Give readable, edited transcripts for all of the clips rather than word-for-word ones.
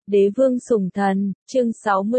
Đế vương sủng thần, chương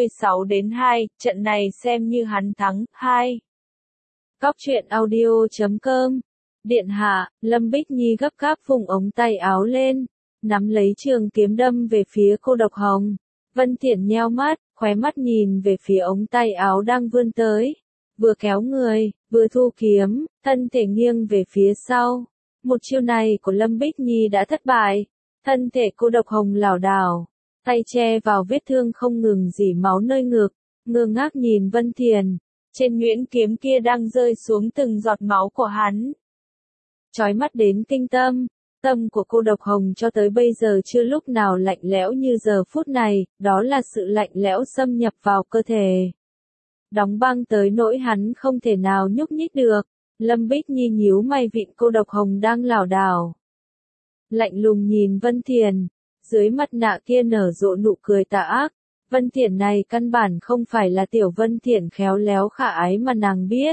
66-2, trận này xem như hắn thắng, 2. Góc truyện audio.com. Điện hạ, Lâm Bích Nhi gấp gáp vùng ống tay áo lên, nắm lấy trường kiếm đâm về phía cô Độc Hồng. Vân Thiển nheo mắt, khóe mắt nhìn về phía ống tay áo đang vươn tới, vừa kéo người, vừa thu kiếm, thân thể nghiêng về phía sau. Một chiêu này của Lâm Bích Nhi đã thất bại, thân thể cô Độc Hồng lảo đảo, tay che vào vết thương không ngừng rỉ máu nơi ngực, ngơ ngác nhìn Vân Thiển, trên nhuyễn kiếm kia đang rơi xuống từng giọt máu của hắn. Chói mắt đến kinh tâm, tâm của cô Độc Hồng cho tới bây giờ chưa lúc nào lạnh lẽo như giờ phút này, đó là sự lạnh lẽo xâm nhập vào cơ thể. Đóng băng tới nỗi hắn không thể nào nhúc nhích được. Lâm Bích Nhi nhíu mày vịn cô Độc Hồng đang lảo đảo, lạnh lùng nhìn Vân Thiển, dưới mặt nạ kia nở rộ nụ cười tà ác. Vân Thiển này căn bản không phải là tiểu Vân Thiển khéo léo khả ái mà nàng biết.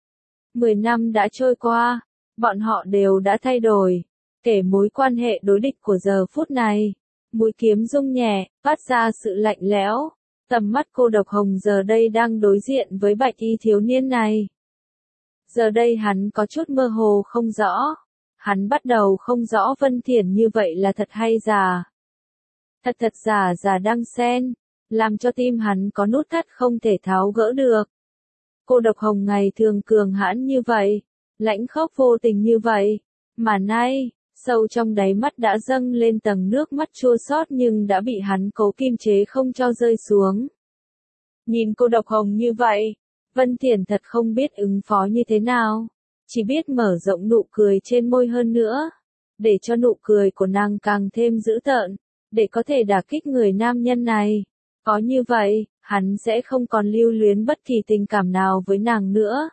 10 năm đã trôi qua, bọn họ đều đã thay đổi, kể mối quan hệ đối địch của giờ phút này. Mũi kiếm rung nhẹ, phát ra sự lạnh lẽo. Tầm mắt cô Độc Hồng giờ đây đang đối diện với bạch y thiếu niên này. Giờ đây hắn có chút mơ hồ không rõ. Hắn bắt đầu không rõ Vân Thiển như vậy là thật hay giả. Thật giả đang xen, làm cho tim hắn có nút thắt không thể tháo gỡ được. Cô Độc Hồng ngày thường cường hãn như vậy, lãnh khốc vô tình như vậy, mà nay, sâu trong đáy mắt đã dâng lên tầng nước mắt chua xót nhưng đã bị hắn cố kiềm chế không cho rơi xuống. Nhìn cô Độc Hồng như vậy, Vân Thiển thật không biết ứng phó như thế nào, chỉ biết mở rộng nụ cười trên môi hơn nữa, để cho nụ cười của nàng càng thêm dữ tợn, để có thể đả kích người nam nhân này. Có như vậy, hắn sẽ không còn lưu luyến bất kỳ tình cảm nào với nàng nữa.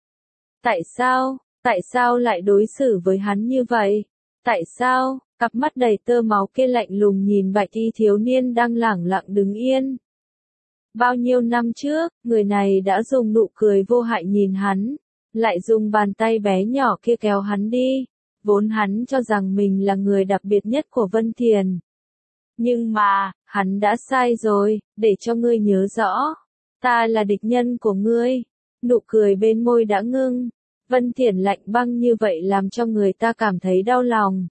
Tại sao lại đối xử với hắn như vậy? Tại sao? Cặp mắt đầy tơ máu kia lạnh lùng nhìn bạch y thiếu niên đang lẳng lặng đứng yên. Bao nhiêu năm trước, người này đã dùng nụ cười vô hại nhìn hắn, lại dùng bàn tay bé nhỏ kia kéo hắn đi, vốn hắn cho rằng mình là người đặc biệt nhất của Vân Thiển. Nhưng mà, hắn đã sai rồi, để cho ngươi nhớ rõ, ta là địch nhân của ngươi. Nụ cười bên môi đã ngưng, Vân Thiển lạnh băng như vậy làm cho người ta cảm thấy đau lòng.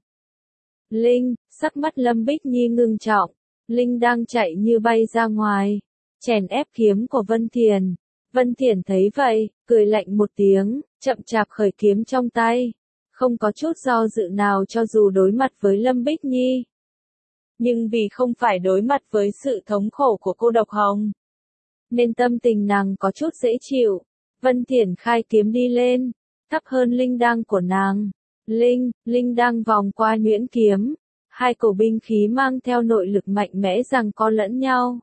Linh, sắc mắt Lâm Bích Nhi ngưng trọng, Linh đang chạy như bay ra ngoài, chèn ép kiếm của Vân Thiển. Vân Thiển thấy vậy, cười lạnh một tiếng, chậm chạp khởi kiếm trong tay, không có chút do dự nào cho dù đối mặt với Lâm Bích Nhi. Nhưng vì không phải đối mặt với sự thống khổ của cô Độc Hồng, nên tâm tình nàng có chút dễ chịu. Vân Thiển khai kiếm đi lên, thấp hơn linh đăng của nàng. Linh đăng vòng qua nhuyễn kiếm, hai cổ binh khí mang theo nội lực mạnh mẽ giằng co lẫn nhau.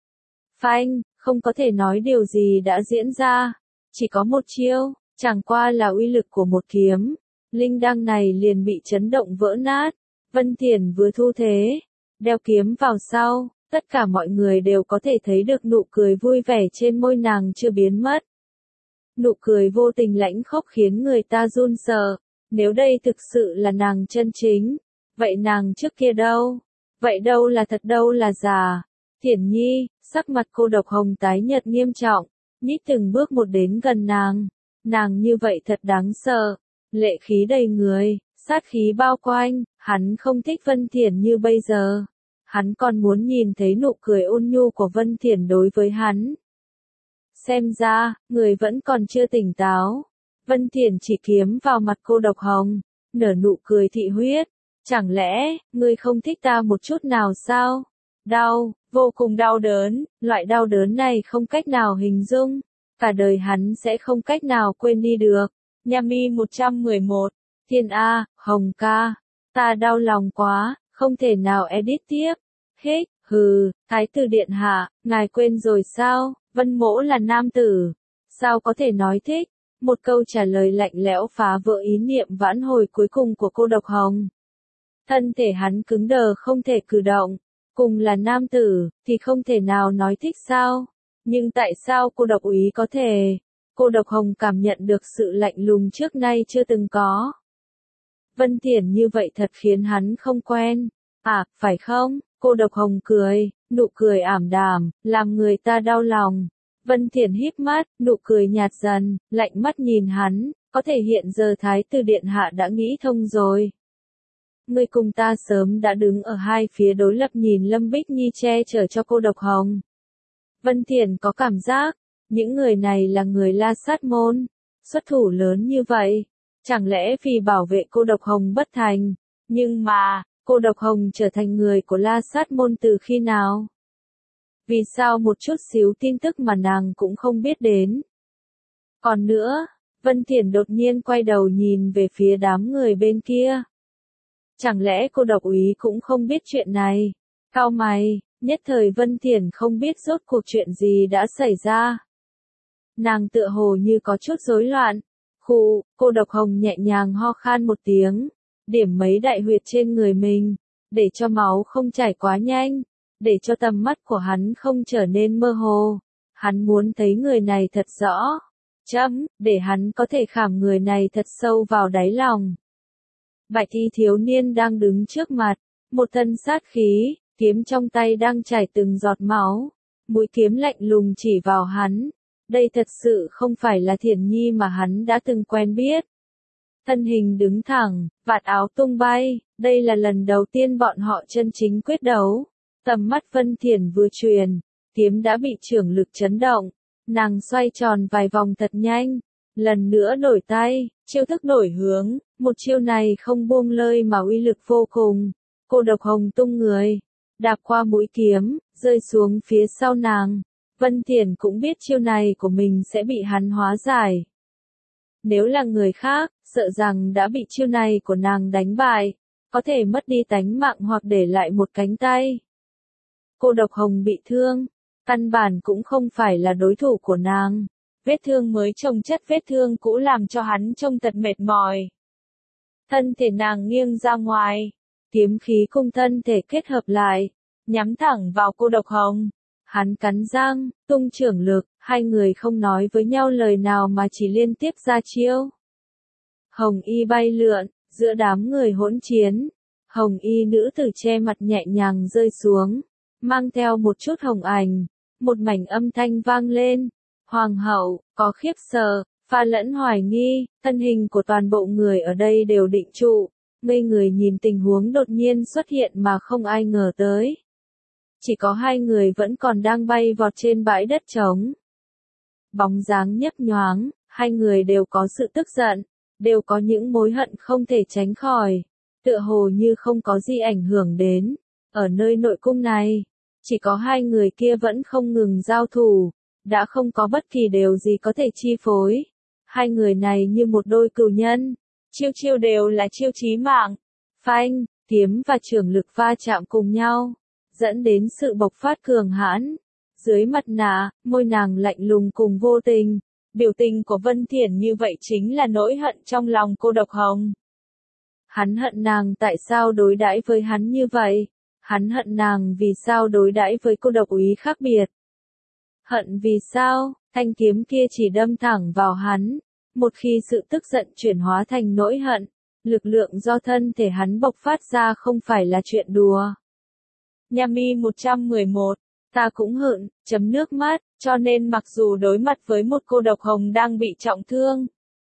Phanh, không có thể nói điều gì đã diễn ra, chỉ có một chiêu, chẳng qua là uy lực của một kiếm. Linh đăng này liền bị chấn động vỡ nát. Vân Thiển vừa thu thế, đeo kiếm vào sau, tất cả mọi người đều có thể thấy được nụ cười vui vẻ trên môi nàng chưa biến mất. Nụ cười vô tình lãnh khốc khiến người ta run sợ. Nếu đây thực sự là nàng chân chính, vậy nàng trước kia đâu? Vậy đâu là thật đâu là giả? Thiển Nhi, sắc mặt cô Độc Hồng tái nhợt nghiêm trọng, nhích từng bước một đến gần nàng. Nàng như vậy thật đáng sợ, lệ khí đầy người, sát khí bao quanh, hắn không thích Vân Thiển như bây giờ. Hắn còn muốn nhìn thấy nụ cười ôn nhu của Vân Thiển đối với hắn. Xem ra, người vẫn còn chưa tỉnh táo. Vân Thiển chỉ kiếm vào mặt cô Độc Hồng, nở nụ cười thị huyết. Chẳng lẽ, ngươi không thích ta một chút nào sao? Đau, vô cùng đau đớn, loại đau đớn này không cách nào hình dung. Cả đời hắn sẽ không cách nào quên đi được. Yami 111, Thiên A, Hồng ca, ta đau lòng quá, không thể nào edit tiếp. Hích, hừ, Thái tử điện hạ, ngài quên rồi sao? Vân Mỗ là nam tử, sao có thể nói thích? Một câu trả lời lạnh lẽo phá vỡ ý niệm vãn hồi cuối cùng của cô Độc Hồng. Thân thể hắn cứng đờ không thể cử động, cùng là nam tử, thì không thể nào nói thích sao? Nhưng tại sao cô Độc Úy có thể? Cô Độc Hồng cảm nhận được sự lạnh lùng trước nay chưa từng có. Vân Thiển như vậy thật khiến hắn không quen. À, phải không? Cô Độc Hồng cười, nụ cười ảm đạm, làm người ta đau lòng. Vân Thiển híp mắt, nụ cười nhạt dần, lạnh mắt nhìn hắn, có thể hiện giờ Thái tử điện hạ đã nghĩ thông rồi. Ngươi cùng ta sớm đã đứng ở hai phía đối lập nhìn Lâm Bích Nhi che chở cho cô Độc Hồng. Vân Thiển có cảm giác, những người này là người La Sát môn, xuất thủ lớn như vậy, chẳng lẽ vì bảo vệ cô Độc Hồng bất thành, nhưng mà, cô Độc Hồng trở thành người của La Sát môn từ khi nào? Vì sao một chút xíu tin tức mà nàng cũng không biết đến? Còn nữa, Vân Thiển đột nhiên quay đầu nhìn về phía đám người bên kia. Chẳng lẽ cô Độc úy cũng không biết chuyện này? Cau mày, nhất thời Vân Thiển không biết rốt cuộc chuyện gì đã xảy ra. Nàng tựa hồ như có chút rối loạn. Cô Độc Hồng nhẹ nhàng ho khan một tiếng, điểm mấy đại huyệt trên người mình, để cho máu không chảy quá nhanh, để cho tầm mắt của hắn không trở nên mơ hồ. Hắn muốn thấy người này thật rõ, để hắn có thể khảm người này thật sâu vào đáy lòng. Bạch y thiếu niên đang đứng trước mặt, một thân sát khí, kiếm trong tay đang chảy từng giọt máu, mũi kiếm lạnh lùng chỉ vào hắn. Đây thật sự không phải là Thiển Nhi mà hắn đã từng quen biết. Thân hình đứng thẳng, vạt áo tung bay, đây là lần đầu tiên bọn họ chân chính quyết đấu. Tầm mắt Vân Thiển vừa truyền, kiếm đã bị chưởng lực chấn động, nàng xoay tròn vài vòng thật nhanh, lần nữa đổi tay, chiêu thức đổi hướng, một chiêu này không buông lơi mà uy lực vô cùng. Cô Độc Hồng tung người, đạp qua mũi kiếm, rơi xuống phía sau nàng. Vân Thiển cũng biết chiêu này của mình sẽ bị hắn hóa giải. Nếu là người khác, sợ rằng đã bị chiêu này của nàng đánh bại, có thể mất đi tánh mạng hoặc để lại một cánh tay. Cô Độc Hồng bị thương, căn bản cũng không phải là đối thủ của nàng. Vết thương mới chồng chất vết thương cũ làm cho hắn trông thật mệt mỏi. Thân thể nàng nghiêng ra ngoài, kiếm khí cùng thân thể kết hợp lại, nhắm thẳng vào cô Độc Hồng. Hắn cắn răng, tung chưởng lực, hai người không nói với nhau lời nào mà chỉ liên tiếp ra chiêu. Hồng y bay lượn, giữa đám người hỗn chiến. Hồng y nữ tử che mặt nhẹ nhàng rơi xuống, mang theo một chút hồng ảnh, một mảnh âm thanh vang lên. Hoàng hậu, có khiếp sợ, pha lẫn hoài nghi, thân hình của toàn bộ người ở đây đều định trụ, ngây người nhìn tình huống đột nhiên xuất hiện mà không ai ngờ tới. Chỉ có hai người vẫn còn đang bay vọt trên bãi đất trống. Bóng dáng nhấp nhoáng, hai người đều có sự tức giận, đều có những mối hận không thể tránh khỏi, tựa hồ như không có gì ảnh hưởng đến. Ở nơi nội cung này, chỉ có hai người kia vẫn không ngừng giao thủ, đã không có bất kỳ điều gì có thể chi phối. Hai người này như một đôi cừu nhân, chiêu chiêu đều là chiêu chí mạng. Phanh, kiếm và chưởng lực va chạm cùng nhau, dẫn đến sự bộc phát cường hãn. Dưới mặt nạ, môi nàng lạnh lùng cùng vô tình. Biểu tình của Vân Thiển như vậy chính là nỗi hận trong lòng cô Độc Hồng. Hắn hận nàng tại sao đối đãi với hắn như vậy. Hắn hận nàng vì sao đối đãi với cô Độc úy khác biệt. Hận vì sao, thanh kiếm kia chỉ đâm thẳng vào hắn. Một khi sự tức giận chuyển hóa thành nỗi hận, lực lượng do thân thể hắn bộc phát ra không phải là chuyện đùa. Nhami 111, ta cũng hận, chấm nước mắt, cho nên mặc dù đối mặt với một cô Độc Hồng đang bị trọng thương,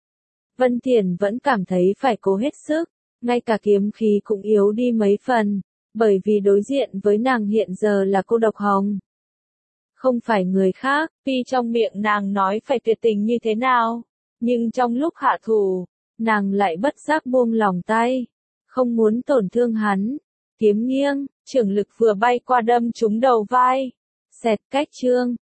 Vân Thiển vẫn cảm thấy phải cố hết sức, ngay cả kiếm khí cũng yếu đi mấy phần, bởi vì đối diện với nàng hiện giờ là cô Độc Hồng. Không phải người khác, tuy trong miệng nàng nói phải tuyệt tình như thế nào, nhưng trong lúc hạ thủ, nàng lại bất giác buông lỏng tay, không muốn tổn thương hắn. Kiếm nghiêng, chưởng lực vừa bay qua đâm trúng đầu vai. Xẹt cách chương.